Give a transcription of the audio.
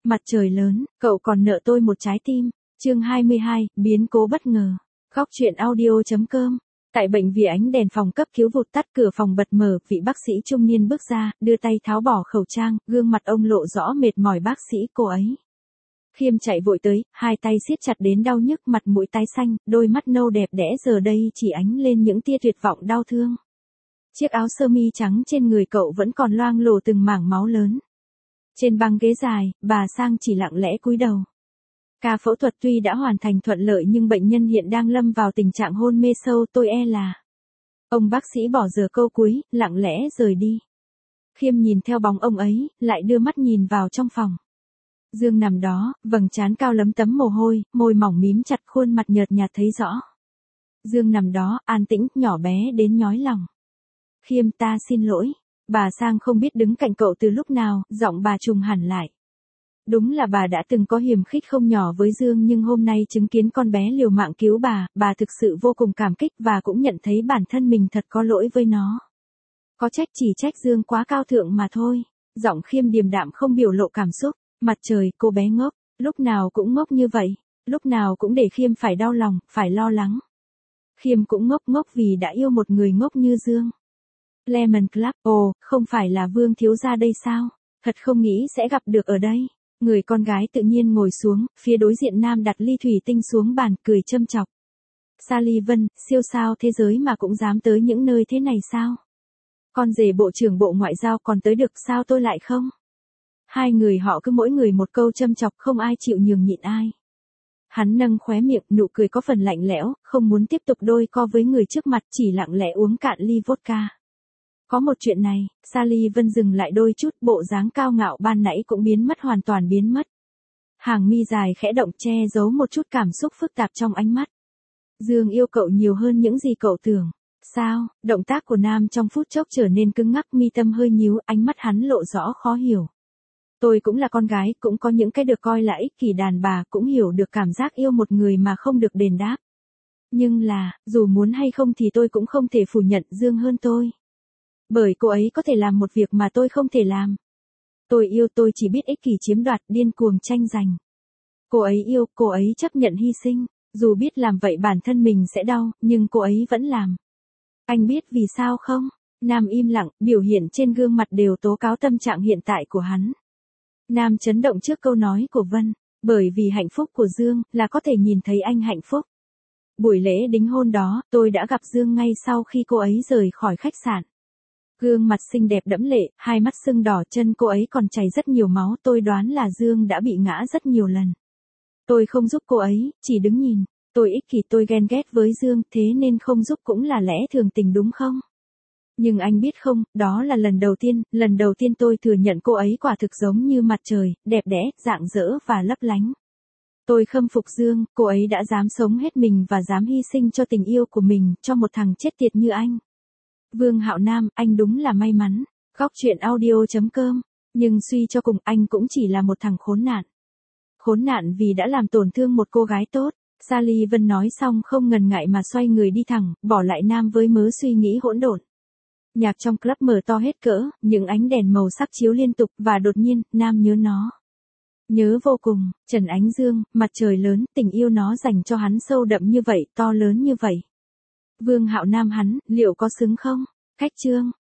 Mặt trời lớn, cậu còn nợ tôi một trái tim. Chương 22, biến cố bất ngờ. Góc truyện audio.com. Tại bệnh viện ánh đèn phòng cấp cứu vụt tắt, cửa phòng bật mở, vị bác sĩ trung niên bước ra, đưa tay tháo bỏ khẩu trang, gương mặt ông lộ rõ mệt mỏi. Bác sĩ cô ấy. Khiêm chạy vội tới, hai tay siết chặt đến đau nhức, mặt mũi tái xanh, đôi mắt nâu đẹp đẽ giờ đây chỉ ánh lên những tia tuyệt vọng đau thương. Chiếc áo sơ mi trắng trên người cậu vẫn còn loang lổ từng mảng máu lớn. Trên băng ghế dài, bà Sang chỉ lặng lẽ cúi đầu. Ca phẫu thuật tuy đã hoàn thành thuận lợi nhưng bệnh nhân hiện đang lâm vào tình trạng hôn mê sâu, tôi e là. Ông bác sĩ bỏ giờ câu cuối, lặng lẽ rời đi. Khiêm nhìn theo bóng ông ấy, lại đưa mắt nhìn vào trong phòng. Dương nằm đó, vầng trán cao lấm tấm mồ hôi, môi mỏng mím chặt, khuôn mặt nhợt nhạt thấy rõ. Dương nằm đó, an tĩnh, nhỏ bé đến nhói lòng. Khiêm, ta xin lỗi. Bà Sang không biết đứng cạnh cậu từ lúc nào, giọng bà trùng hẳn lại. Đúng là bà đã từng có hiềm khích không nhỏ với Dương, nhưng hôm nay chứng kiến con bé liều mạng cứu bà thực sự vô cùng cảm kích và cũng nhận thấy bản thân mình thật có lỗi với nó. Có trách chỉ trách Dương quá cao thượng mà thôi. Giọng Khiêm điềm đạm không biểu lộ cảm xúc. Mặt trời, cô bé ngốc, lúc nào cũng ngốc như vậy, lúc nào cũng để Khiêm phải đau lòng, phải lo lắng. Khiêm cũng ngốc vì đã yêu một người ngốc như Dương. Lemon Club, ồ, không phải là Vương thiếu gia đây sao? Thật không nghĩ sẽ gặp được ở đây. Người con gái tự nhiên ngồi xuống, phía đối diện nam đặt ly thủy tinh xuống bàn, cười châm chọc. Sullivan, siêu sao thế giới mà cũng dám tới những nơi thế này sao? Con rể bộ trưởng bộ ngoại giao còn tới được, sao tôi lại không? Hai người họ cứ mỗi người một câu châm chọc, không ai chịu nhường nhịn ai. Hắn nâng khóe miệng, nụ cười có phần lạnh lẽo, không muốn tiếp tục đôi co với người trước mặt, chỉ lặng lẽ uống cạn ly vodka. Có một chuyện này, Sullivan dừng lại đôi chút, bộ dáng cao ngạo ban nãy cũng hoàn toàn biến mất. Hàng mi dài khẽ động, che giấu một chút cảm xúc phức tạp trong ánh mắt. Dương yêu cậu nhiều hơn những gì cậu tưởng. Sao? Động tác của nam trong phút chốc trở nên cứng ngắc, mi tâm hơi nhíu, ánh mắt hắn lộ rõ khó hiểu. Tôi cũng là con gái, cũng có những cái được coi là ích kỷ, đàn bà cũng hiểu được cảm giác yêu một người mà không được đền đáp. Nhưng là, dù muốn hay không thì tôi cũng không thể phủ nhận Dương hơn tôi. Bởi cô ấy có thể làm một việc mà tôi không thể làm. Tôi yêu, tôi chỉ biết ích kỷ chiếm đoạt, điên cuồng tranh giành. Cô ấy yêu, cô ấy chấp nhận hy sinh. Dù biết làm vậy bản thân mình sẽ đau, nhưng cô ấy vẫn làm. Anh biết vì sao không? Nam im lặng, biểu hiện trên gương mặt đều tố cáo tâm trạng hiện tại của hắn. Nam chấn động trước câu nói của Vân. Bởi vì hạnh phúc của Dương là có thể nhìn thấy anh hạnh phúc. Buổi lễ đính hôn đó, tôi đã gặp Dương ngay sau khi cô ấy rời khỏi khách sạn. Gương mặt xinh đẹp đẫm lệ, hai mắt sưng đỏ, chân cô ấy còn chảy rất nhiều máu, tôi đoán là Dương đã bị ngã rất nhiều lần. Tôi không giúp cô ấy, chỉ đứng nhìn. Tôi ích kỷ, tôi ghen ghét với Dương, thế nên không giúp cũng là lẽ thường tình đúng không? Nhưng anh biết không, đó là lần đầu tiên tôi thừa nhận cô ấy quả thực giống như mặt trời, đẹp đẽ, rạng rỡ và lấp lánh. Tôi khâm phục Dương, cô ấy đã dám sống hết mình và dám hy sinh cho tình yêu của mình, cho một thằng chết tiệt như anh. Vương Hạo Nam, anh đúng là may mắn. Góc truyện audio.com. Nhưng suy cho cùng, anh cũng chỉ là một thằng khốn nạn. Khốn nạn vì đã làm tổn thương một cô gái tốt. Sullivan nói xong không ngần ngại mà xoay người đi thẳng, bỏ lại Nam với mớ suy nghĩ hỗn độn. Nhạc trong club mở to hết cỡ, những ánh đèn màu sắc chiếu liên tục và đột nhiên, Nam nhớ nó. Nhớ vô cùng, trần ánh dương, mặt trời lớn, tình yêu nó dành cho hắn sâu đậm như vậy, to lớn như vậy. Vương Hạo Nam hắn, liệu có xứng không? Khách chương.